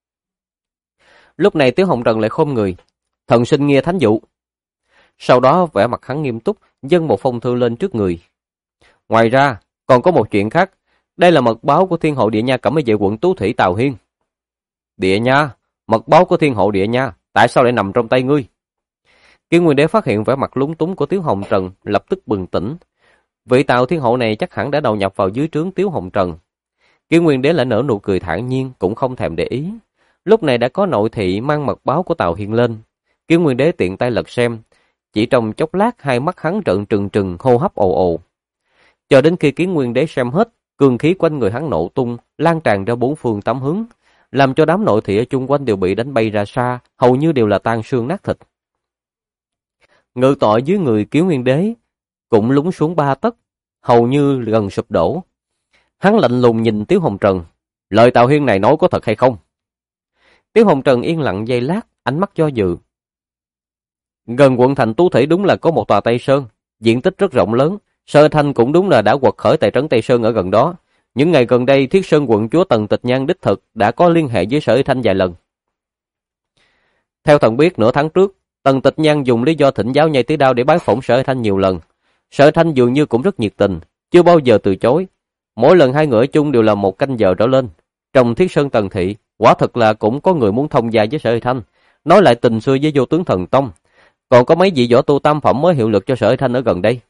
Lúc này Tiếu Hồng Trần lại khom người, thần sinh nghe thánh dụ. Sau đó vẻ mặt hắn nghiêm túc, dâng một phong thư lên trước người. Ngoài ra, còn có một chuyện khác, đây là mật báo của Thiên Hộ Địa Nha Cẩm Y Vệ quận Tú Thủy Tào Hiên. Địa Nha, mật báo của Thiên Hộ Địa Nha, tại sao lại nằm trong tay ngươi? Kiến Nguyên Đế phát hiện vẻ mặt lúng túng của Tiếu Hồng Trần, lập tức bừng tỉnh. Vị Tào Thiên Hộ này chắc hẳn đã đầu nhập vào dưới trướng Tiếu Hồng Trần. Kiến Nguyên Đế lại nở nụ cười thản nhiên, cũng không thèm để ý. Lúc này đã có nội thị mang mật báo của Tào Hiên lên. Kiến Nguyên Đế tiện tay lật xem, chỉ trong chốc lát hai mắt hắn trợn trừng trừng, hô hấp ồ ồ. Chờ đến khi Kiến Nguyên Đế xem hết, cương khí quanh người hắn nổ tung, lan tràn ra bốn phương tám hướng, làm cho đám nội thị ở chung quanh đều bị đánh bay ra xa, hầu như đều là tan xương nát thịt. Ngự tọa dưới người Kiến Nguyên Đế cũng lún xuống 3 tấc, hầu như gần sụp đổ. Hắn lạnh lùng nhìn Tiếu Hồng Trần, lời Tào Hiên này nói có thật hay không? Tiếu Hồng Trần yên lặng giây lát, ánh mắt do dự. Gần quận thành Tú Thủy đúng là có một tòa Tây Sơn, diện tích rất rộng lớn, Sở Thanh cũng đúng là đã quật khởi tại trấn Tây Sơn ở gần đó. Những ngày gần đây, Thiết Sơn quận chúa Tần Tịch Nhan đích thực đã có liên hệ với Sở Thanh vài lần. Theo thần biết, nửa tháng trước, Tần Tịch Nhan dùng lý do thỉnh giáo nhai tí đao để bái phỏng Sở Thanh nhiều lần. Sở Thanh dường như cũng rất nhiệt tình, chưa bao giờ từ chối. Mỗi lần hai người ở chung đều là 1 canh giờ trở lên. Trong Thiết Sơn Tần Thị, quả thực là cũng có người muốn thông gia với Sở Thanh, nói lại tình xưa với Vô Tướng Thần Tông. Còn có mấy vị võ tu tam phẩm mới hiệu lực cho Sở Thanh ở gần đây.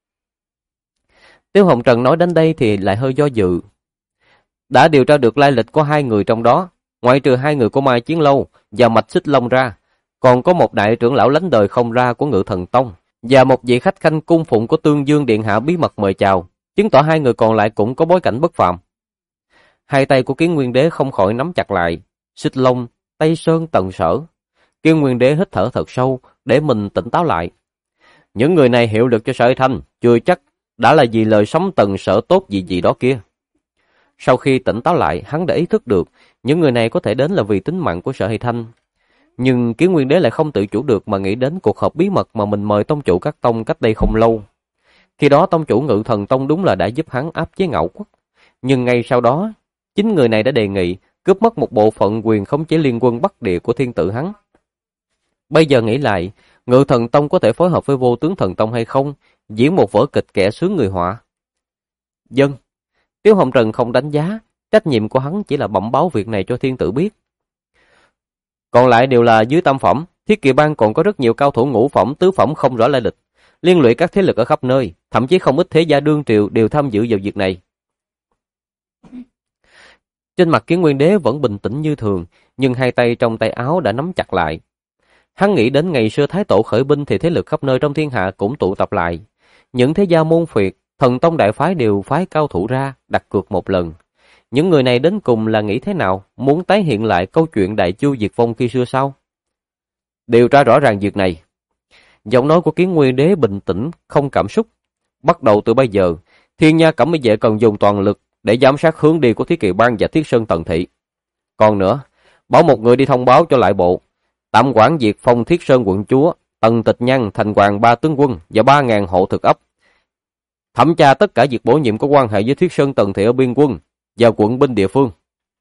Tiếu Hồng Trần nói đến đây thì lại hơi do dự. Đã điều tra được lai lịch của 2 người trong đó, ngoại trừ 2 người của Mai Chiến Lâu và Mạch Xích Long ra, còn có một đại trưởng lão lánh đời không ra của Ngự Thần Tông và một vị khách khanh cung phụng của Tương Dương Điện Hạ bí mật mời chào, chứng tỏ 2 người còn lại cũng có bối cảnh bất phàm. Hai tay của Kiến Nguyên Đế không khỏi nắm chặt lại. Xích Long, Tây Sơn, Tần Sở. Kiến Nguyên Đế hít thở thật sâu để mình tỉnh táo lại. Những người này hiệu lực cho Sở Thanh, chưa chắc đã là vì lời sấm Tần Sở tốt gì đó kia. Sau khi tỉnh táo lại, hắn đã ý thức được những người này có thể đến là vì tính mạng của Sở Hy Thanh. Nhưng Kiến Nguyên Đế lại không tự chủ được mà nghĩ đến cuộc họp bí mật mà mình mời tông chủ các tông cách đây không lâu. Khi đó tông chủ Ngự Thần Tông đúng là đã giúp hắn áp chế Ngạo Quốc. Nhưng ngay sau đó, chính người này đã đề nghị cướp mất một bộ phận quyền khống chế liên quân Bắc Địa của thiên tử hắn. Bây giờ nghĩ lại, Ngự Thần Tông có thể phối hợp với Vô Tướng Thần Tông hay không, diễn một vở kịch kẻ sướng người họa. Dân, Tiếu Hồng Trần không đánh giá, trách nhiệm của hắn chỉ là bẩm báo việc này cho thiên tử biết. Còn lại đều là dưới tam phẩm, Thiết Kỵ Bang còn có rất nhiều cao thủ ngũ phẩm, tứ phẩm không rõ lai lịch, liên lụy các thế lực ở khắp nơi, thậm chí không ít thế gia đương triều đều tham dự vào việc này. Trên mặt Kiến Nguyên Đế vẫn bình tĩnh như thường, nhưng hai tay trong tay áo đã nắm chặt lại. Hắn nghĩ đến ngày xưa Thái Tổ khởi binh thì thế lực khắp nơi trong thiên hạ cũng tụ tập lại. Những thế gia môn phiệt, thần tông đại phái đều phái cao thủ ra, đặt cược một lần. Những người này đến cùng là nghĩ thế nào, muốn tái hiện lại câu chuyện Đại Chu diệt vong khi xưa sao? Điều tra rõ ràng việc này. Giọng nói của Kiến Nguyên Đế bình tĩnh, không cảm xúc. Bắt đầu từ bây giờ, Thiên Nha Cẩm Y Vệ cần dùng toàn lực để giám sát hướng đi của Thiết Kỵ Bang và Thiết Sơn Tần Thị. Còn nữa, bảo một người đi thông báo cho lại bộ, tạm quản diệt phong Thiết Sơn quận chúa, Tần Tịch Nhan, thành hoàng 3 tướng quân và 3.000 hộ thực ấp. Thẩm tra tất cả việc bổ nhiệm có quan hệ với Thiết Sơn Tần Thị ở biên quân và quận binh địa phương.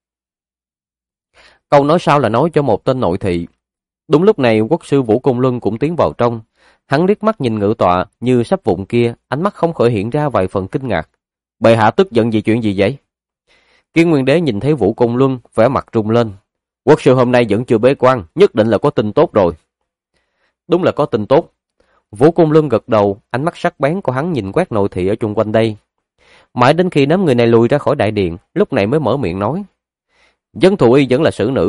Câu nói sau là nói cho một tên nội thị. Đúng lúc này quốc sư Vũ Công Luân cũng tiến vào trong. Hắn liếc mắt nhìn ngự tọa như sắp vụng kia, ánh mắt không khỏi hiện ra vài phần kinh ngạc. Bệ hạ tức giận vì chuyện gì vậy? Kiến Nguyên Đế nhìn thấy Vũ Công Luân, vẻ mặt rung lên. Quốc sư hôm nay vẫn chưa bế quan, nhất định là có tin tốt rồi. Đúng là có tin tốt. Vũ Công Luân gật đầu, ánh mắt sắc bén của hắn nhìn quét nội thị ở chung quanh đây. Mãi đến khi đám người này lùi ra khỏi đại điện, lúc này mới mở miệng nói. Dân Thù Y vẫn là xử nữ,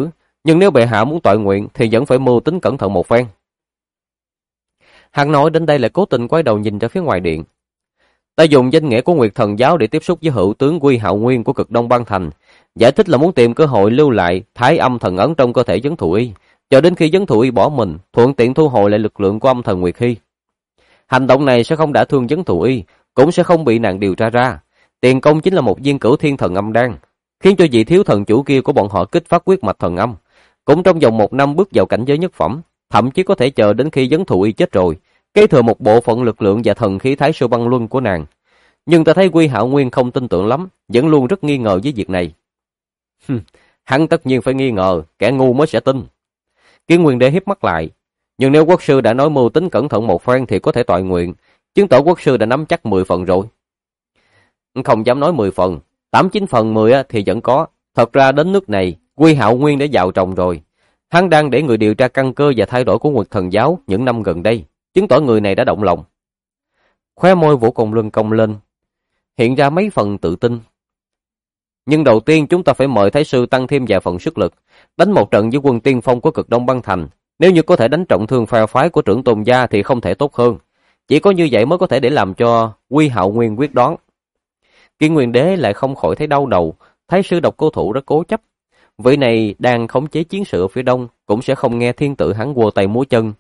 Nhưng nếu bệ hạ muốn toại nguyện thì vẫn phải mưu tính cẩn thận một phen. Hắn nói đến đây lại cố tình quay đầu nhìn ra phía ngoài điện. Ta dùng danh nghĩa của Nguyệt Thần giáo để tiếp xúc với hữu tướng Quy Hạo Nguyên của Cực Đông Băng Thành, giải thích là muốn tìm cơ hội lưu lại Thái Âm thần ấn trong cơ thể Vấn Thù Y, cho đến khi Vấn Thù Y bỏ mình, thuận tiện thu hồi lại lực lượng của âm thần Nguyệt Hy. Hành động này sẽ không đả thương Vấn Thù Y, cũng sẽ không bị nàng điều tra ra. Tiền công chính là một viên Cửu Thiên Thần Âm đan, khiến cho vị thiếu thần chủ kia của bọn họ kích phát huyết mạch thần âm, cũng trong vòng 1 năm bước vào cảnh giới nhất phẩm, thậm chí có thể chờ đến khi Vấn Thù Y chết rồi, kế thừa một bộ phận lực lượng và thần khí Thái Sơ Băng Luân của nàng. Nhưng ta thấy Quy Hạo Nguyên không tin tưởng lắm, vẫn luôn rất nghi ngờ với việc này. Hắn tất nhiên phải nghi ngờ, kẻ ngu mới sẽ tin. Kiến Nguyên Đế hiếp mắt lại, nhưng nếu quốc sư đã nói mưu tính cẩn thận một phen thì có thể toại nguyện, chứng tỏ quốc sư đã nắm chắc 10 phần rồi. Không dám nói 10 phần, 8-9 phần 10 thì vẫn có. Thật ra đến nước này, Quy Hạo Nguyên đã vào trồng rồi. Hắn đang để người điều tra căn cơ và thay đổi của Nguyệt Thần giáo những năm gần đây, chứng tỏ người này đã động lòng. Khóe môi Vũ Công Luân cong lên, hiện ra mấy phần tự tin. Nhưng đầu tiên chúng ta phải mời Thái sư tăng thêm vài phần sức lực, đánh một trận với quân tiên phong của Cực Đông Băng Thành. Nếu như có thể đánh trọng thương phe phái của trưởng tôn gia thì không thể tốt hơn. Chỉ có như vậy mới có thể để làm cho Quy Hạo Nguyên quyết đoán. Kiến Nguyên Đế lại không khỏi thấy đau đầu. Thái sư Độc Cô Thụ rất cố chấp. Vị này đang khống chế chiến sự ở phía đông, cũng sẽ không nghe thiên tử hắn quơ tay múa chân.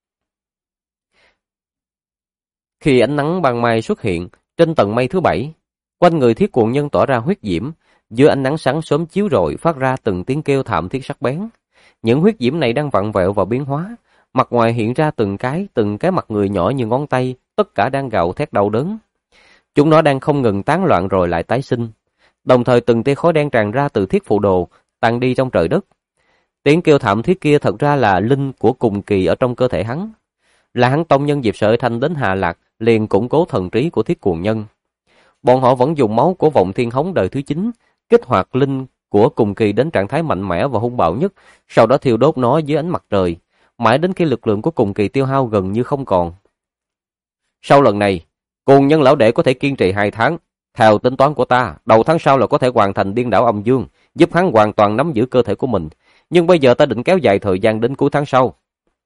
Khi ánh nắng ban mai xuất hiện trên tầng mây thứ 7, quanh người Thiết Cuồng Nhân tỏa ra huyết diễm, dưới ánh nắng sáng sớm chiếu rọi phát ra từng tiếng kêu thảm thiết sắc bén. Những huyết diễm này đang vặn vẹo và biến hóa, mặt ngoài hiện ra từng cái mặt người nhỏ như ngón tay, tất cả đang gào thét đau đớn. Chúng nó đang không ngừng tán loạn rồi lại tái sinh. Đồng thời từng tia khói đen tràn ra từ thiết phù đồ, tan đi trong trời đất. Tiếng kêu thảm thiết kia thật ra là linh của cùng kỳ ở trong cơ thể hắn. Là hắn tông nhân dịp Sợi Thanh đến Hà Lạc, liền củng cố thần trí của Thiết Cuồng Nhân. Bọn họ vẫn dùng máu của vọng thiên hống đời thứ 9, kích hoạt linh của cùng kỳ đến trạng thái mạnh mẽ và hung bạo nhất, sau đó thiêu đốt nó dưới ánh mặt trời, mãi đến khi lực lượng của cùng kỳ tiêu hao gần như không còn. Sau lần này, Cuồng Nhân lão đệ có thể kiên trì 2 tháng. Theo tính toán của ta, đầu tháng sau là có thể hoàn thành điên đảo âm dương, giúp hắn hoàn toàn nắm giữ cơ thể của mình. Nhưng bây giờ ta định kéo dài thời gian đến cuối tháng sau.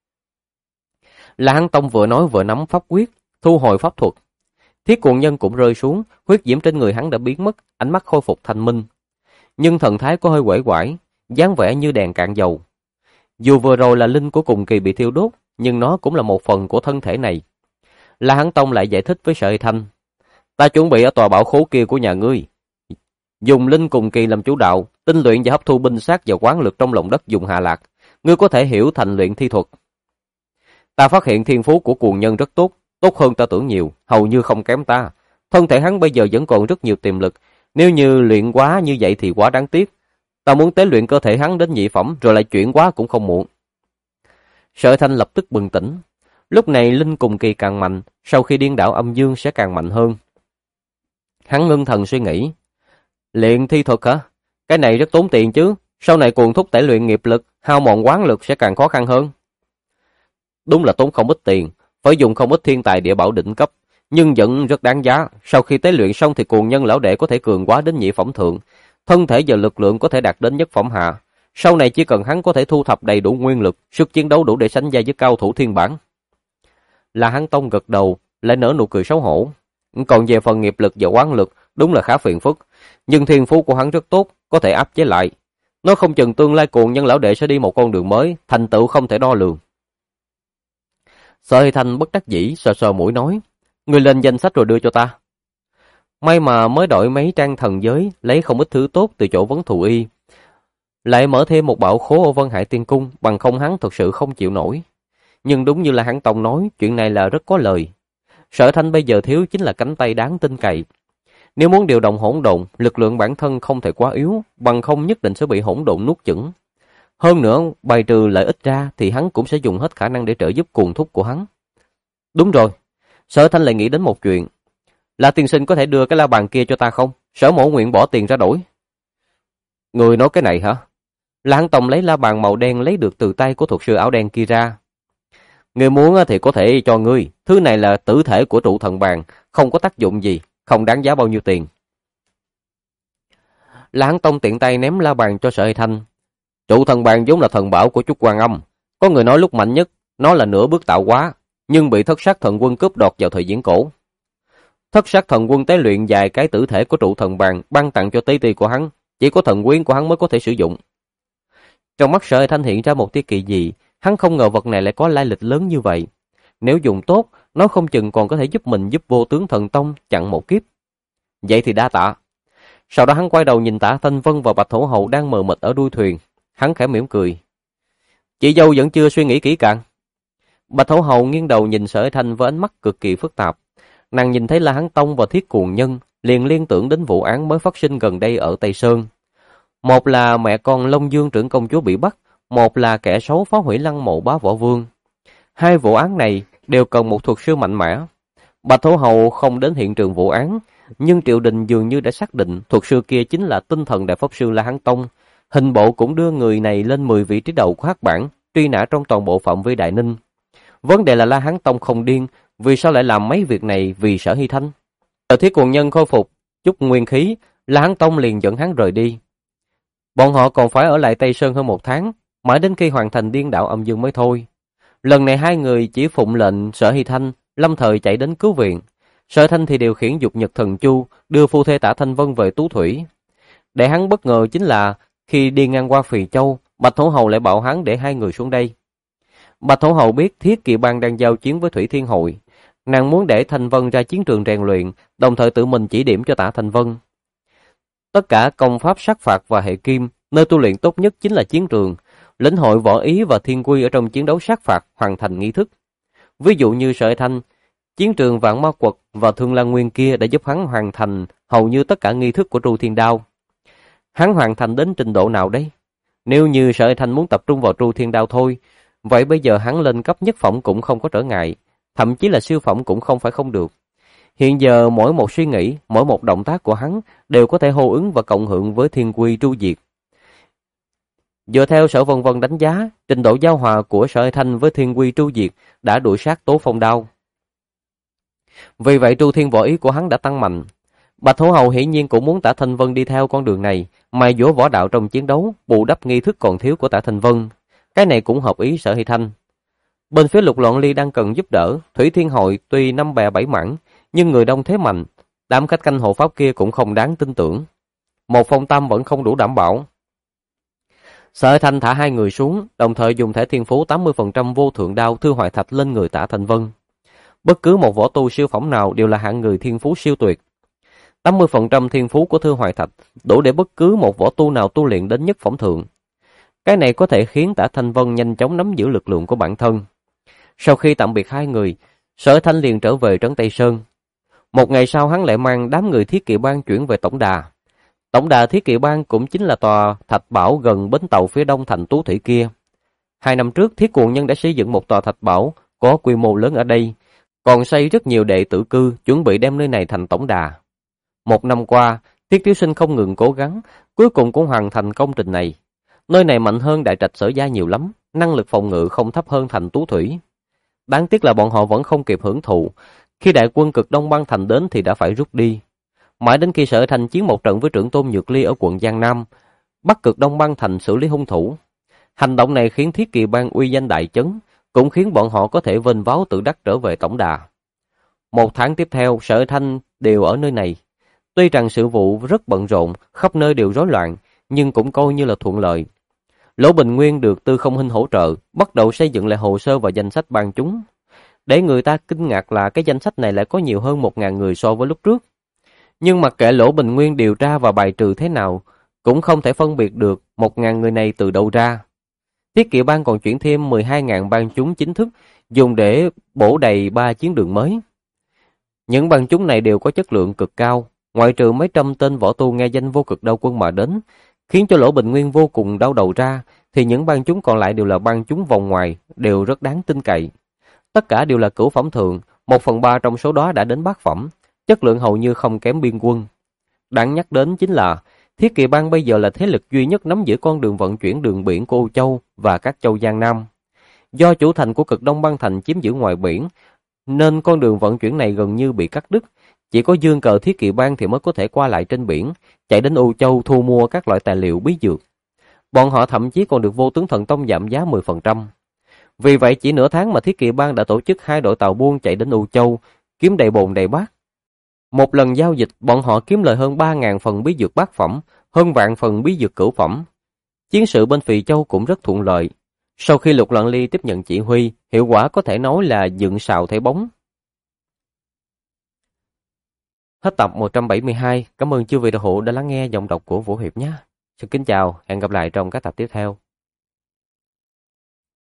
La Hán Tông vừa nói vừa nắm pháp quyết, thu hồi pháp thuật. Thiết Cuồng Nhân cũng rơi xuống, huyết diễm trên người hắn đã biến mất, ánh mắt khôi phục thanh minh. Nhưng thần thái có hơi uể oải, dáng vẻ như đèn cạn dầu. Dù vừa rồi là linh của cùng kỳ bị thiêu đốt, nhưng nó cũng là một phần của thân thể này. La Hán Tông lại giải thích với Sợi Thanh, ta chuẩn bị ở tòa bảo khố kia của nhà ngươi, dùng linh cùng kỳ làm chủ đạo, tinh luyện và hấp thu binh sát và quán lực trong lòng đất dùng Hạ Lạc. Ngươi có thể hiểu thành luyện thi thuật. Ta phát hiện thiên phú của Cuồng Nhân rất tốt, tốt hơn ta tưởng nhiều, hầu như không kém ta. Thân thể hắn bây giờ vẫn còn rất nhiều tiềm lực, nếu như luyện quá như vậy thì quá đáng tiếc. Ta muốn tế luyện cơ thể hắn đến nhị phẩm rồi lại chuyển quá cũng không muộn. Sợi Thanh lập tức bừng tỉnh. Lúc này linh cùng kỳ càng mạnh, sau khi điên đảo âm dương sẽ càng mạnh hơn. Hắn ngưng thần suy nghĩ. Luyện thi thuật hả? Cái này rất tốn tiền chứ. Sau này cuồng thúc tẩy luyện nghiệp lực, hao mòn quán lực sẽ càng khó khăn hơn. Đúng là tốn không ít tiền, phải dùng không ít thiên tài địa bảo đỉnh cấp, nhưng vẫn rất đáng giá. Sau khi tế luyện xong thì Cuồng Nhân lão đệ có thể cường quá đến nhị phẩm thượng, thân thể và lực lượng có thể đạt đến nhất phẩm hạ. Sau này chỉ cần hắn có thể thu thập đầy đủ nguyên lực, sức chiến đấu đủ để sánh vai với cao thủ thiên bản. La Hán Tông gật đầu, lại nở nụ cười xấu hổ. Còn về phần nghiệp lực và quán lực, đúng là khá phiền phức, nhưng thiên phú của hắn rất tốt, có thể áp chế lại. Nó không chừng tương lai Cuồng Nhân lão đệ sẽ đi một con đường mới, thành tựu không thể đo lường. Sợi Thanh bất đắc dĩ sờ sờ mũi nói, ngươi lên danh sách rồi đưa cho ta. May mà mới đổi mấy trang thần giới, lấy không ít thứ tốt từ chỗ Vấn Thù Y. Lại mở thêm một bảo khố ở Vân Hải Tiên Cung, bằng không hắn thực sự không chịu nổi. Nhưng đúng như là Hán Tông nói, chuyện này là rất có lời. Sở Thanh bây giờ thiếu chính là cánh tay đáng tin cậy. Nếu muốn điều động hỗn độn, lực lượng bản thân không thể quá yếu, bằng không nhất định sẽ bị hỗn độn nuốt chửng. Hơn nữa, bài trừ lợi ích ra thì hắn cũng sẽ dùng hết khả năng để trợ giúp cuồng thúc của hắn. Đúng rồi, Sở Thanh lại nghĩ đến một chuyện. Là tiên sinh có thể đưa cái la bàn kia cho ta không? Sở mổ nguyện bỏ tiền ra đổi. Người nói cái này hả? Là Hán Tông lấy la bàn màu đen lấy được từ tay của thuật sư áo đen kia ra. Người muốn thì có thể cho ngươi, thứ này là tử thể của trụ thần bàn, không có tác dụng gì, không đáng giá bao nhiêu tiền. Là Hán Tông tiện tay ném la bàn cho Sợi Thanh. Trụ thần bàn vốn là thần bảo của Trúc Quan Âm. Có người nói lúc mạnh nhất, nó là nửa bước tạo hóa, nhưng bị thất sát thần quân cướp đoạt vào thời viễn cổ. Thất sát thần quân tế luyện vài cái tử thể của trụ thần bàn ban tặng cho tí ti của hắn, chỉ có thần quyến của hắn mới có thể sử dụng. Trong mắt Sở Hải Thanh hiện ra một tia kỳ dị, hắn không ngờ vật này lại có lai lịch lớn như vậy. Nếu dùng tốt, nó không chừng còn có thể giúp mình giúp Vô Tướng Thần Tông chặn một kiếp. Vậy thì đa tạ. Sau đó hắn quay đầu nhìn Tạ Thanh Vân và Bạch Thổ Hậu đang mờ mịt ở đuôi thuyền, hắn khẽ mỉm cười. Chị dâu vẫn chưa suy nghĩ kỹ càng. Bạch Thổ Hậu nghiêng đầu nhìn Sở Hải Thanh với ánh mắt cực kỳ phức tạp. Nàng nhìn thấy La Hán Tông và Thiết Cuồng Nhân, liền liên tưởng đến vụ án mới phát sinh gần đây ở Tây Sơn. Một là mẹ con Long Dương trưởng công chúa bị bắt, một là kẻ xấu phá hủy lăng mộ Bá Võ Vương. Hai vụ án này đều cần một thuật sư mạnh mẽ. Bạch Thổ Hậu không đến hiện trường vụ án, nhưng triều đình dường như đã xác định thuật sư kia chính là tinh thần đại pháp sư La Hán Tông. Hình bộ cũng đưa người này lên 10 vị trí đầu của hắc bảng, truy nã trong toàn bộ phạm vi Đại Ninh. Vấn đề là La Hán Tông không điên, vì sao lại làm mấy việc này vì Sở Hy Thanh? Ở Thiết Cuồng Nhân khôi phục chút nguyên khí, La Hán Tông liền dẫn hắn rời đi. Bọn họ còn phải ở lại Tây Sơn hơn 1 tháng, mãi đến khi hoàn thành điên đảo âm dương mới thôi. Lần này hai người chỉ phụng lệnh Sở Hy Thanh lâm thời chạy đến cứu viện. Sở Thanh thì điều khiển dục nhật thần chu đưa phu thê Tạ Thanh Vân về Tú Thủy. Để hắn bất ngờ chính là khi đi ngang qua Phì Châu, Bạch Thổ Hầu lại bảo hắn để hai người xuống đây. Bạch Thổ Hầu biết Thiết Kỵ Bang đang giao chiến với Thủy Thiên Hội, nàng muốn để Thanh Vân ra chiến trường rèn luyện, đồng thời tự mình chỉ điểm cho Tạ Thanh Vân. Tất cả công pháp sát phạt và hệ kim, nơi tu luyện tốt nhất chính là chiến trường. Lĩnh hội võ ý và thiên quy ở trong chiến đấu sát phạt hoàn thành nghi thức. Ví dụ như Sở Thanh, chiến trường Vạn Ma Quật và Thương Lan Nguyên kia đã giúp hắn hoàn thành hầu như tất cả nghi thức của Tru Thiên Đao. Hắn hoàn thành đến trình độ nào đấy? Nếu như Sở Thanh muốn tập trung vào Tru Thiên Đao thôi, vậy bây giờ hắn lên cấp nhất phẩm cũng không có trở ngại, thậm chí là siêu phẩm cũng không phải không được. Hiện giờ mỗi một suy nghĩ, mỗi một động tác của hắn đều có thể hô ứng và cộng hưởng với thiên quy tru diệt. Dựa theo Sở Vân Vân đánh giá, trình độ giao hòa của Sở Thanh với thiên quy tru diệt đã đuổi sát Tố Phong Đao. Vì vậy tru thiên võ ý của hắn đã tăng mạnh. Bạch Thổ Hầu hiển nhiên cũng muốn Tạ Thanh Vân đi theo con đường này, mài dũa võ đạo trong chiến đấu, bù đắp nghi thức còn thiếu của Tạ Thanh Vân. Cái này cũng hợp ý Sở Hy Thanh. Bên phía Lục Loạn Ly đang cần giúp đỡ, Thủy Thiên Hội tuy 5 bè 7 mảng, nhưng người đông thế mạnh, đám khách canh hộ pháp kia cũng không đáng tin tưởng. Một phong tam vẫn không đủ đảm bảo. Sở Hy Thanh thả hai người xuống, đồng thời dùng thẻ thiên phú 80% vô thượng đao Thư Hoại Thạch lên người Tạ Thanh Vân. Bất cứ một võ tu siêu phẩm nào đều là hạng người thiên phú siêu tuyệt. 80% thiên phú của Thư Hoại Thạch đủ để bất cứ một võ tu nào tu luyện đến nhất phẩm thượng. Cái này có thể khiến Tạ Thanh Vân nhanh chóng nắm giữ lực lượng của bản thân. Sau khi tạm biệt hai người, Sở Thanh liền trở về trấn Tây Sơn. Một ngày sau hắn lại mang đám người Thiết Kỵ Bang chuyển về Tổng Đà. Tổng Đà Thiết Kỵ Bang cũng chính là tòa thạch bảo gần bến tàu phía đông thành Tú Thủy kia. 2 năm trước Thiết Cuồng Nhân đã xây dựng một tòa thạch bảo có quy mô lớn ở đây, còn xây rất nhiều đệ tử cư chuẩn bị đem nơi này thành Tổng Đà. 1 năm qua, Thiết Tiếu Sinh không ngừng cố gắng, cuối cùng cũng hoàn thành công trình này. Nơi này mạnh hơn Đại Trạch Sở Gia nhiều lắm, năng lực phòng ngự không thấp hơn thành Tú Thủy. Đáng tiếc là bọn họ vẫn không kịp hưởng thụ, khi đại quân Cực Đông Bang Thành đến thì đã phải rút đi. Mãi đến khi Sở Thanh chiến một trận với trưởng tôn Nhược Ly ở quận Giang Nam, bắt Cực Đông Bang Thành xử lý hung thủ. Hành động này khiến Thiết Kỵ Bang uy danh đại chấn, cũng khiến bọn họ có thể vênh váo tự đắc trở về Tổng Đà. 1 tháng tiếp theo, Sở Thanh đều ở nơi này. Tuy rằng sự vụ rất bận rộn, khắp nơi đều rối loạn, nhưng cũng coi như là thuận lợi. Lỗ Bình Nguyên được Tư Không Hinh hỗ trợ, bắt đầu xây dựng lại hồ sơ và danh sách ban chúng. Để người ta kinh ngạc là cái danh sách này lại có nhiều hơn 1.000 người so với lúc trước. Nhưng mặc kệ Lỗ Bình Nguyên điều tra và bài trừ thế nào, cũng không thể phân biệt được 1.000 người này từ đâu ra. Thiết Kỵ Bang còn chuyển thêm 12.000 ban chúng chính thức, dùng để bổ đầy 3 chiến đường mới. Những ban chúng này đều có chất lượng cực cao, ngoại trừ mấy trăm tên võ tu nghe danh Vô Cực Đao Quân mà đến, khiến cho Lỗ Bình Nguyên vô cùng đau đầu ra, thì những ban chúng còn lại đều là ban chúng vòng ngoài, đều rất đáng tin cậy. Tất cả đều là cửu phẩm thượng, 1/3 trong số đó đã đến bát phẩm, chất lượng hầu như không kém biên quân. Đáng nhắc đến chính là Thiết Kỵ Bang bây giờ là thế lực duy nhất nắm giữ con đường vận chuyển đường biển của Âu Châu và các châu Giang Nam. Do chủ thành của Cực Đông Bang Thành chiếm giữ ngoài biển, nên con đường vận chuyển này gần như bị cắt đứt. Chỉ có dương cờ Thiết Kỵ Bang thì mới có thể qua lại trên biển, chạy đến Âu Châu thu mua các loại tài liệu bí dược. Bọn họ thậm chí còn được Vô Tướng Thần Tông giảm giá 10%. Vì vậy chỉ nửa tháng mà Thiết Kỵ Bang đã tổ chức 2 đội tàu buôn chạy đến U Châu, kiếm đầy bồn đầy bát. Một lần giao dịch, bọn họ kiếm lời hơn 3.000 phần bí dược bát phẩm, hơn vạn phần bí dược cửu phẩm. Chiến sự bên Phì Châu cũng rất thuận lợi. Sau khi Lục Loạn Ly tiếp nhận chỉ huy, hiệu quả có thể nói là dựng sào thấy bóng. Hết tập 172. Cảm ơn chư vị đạo hữu đã lắng nghe giọng đọc của Vũ Hiệp nhé. Xin kính chào, hẹn gặp lại trong các tập tiếp theo.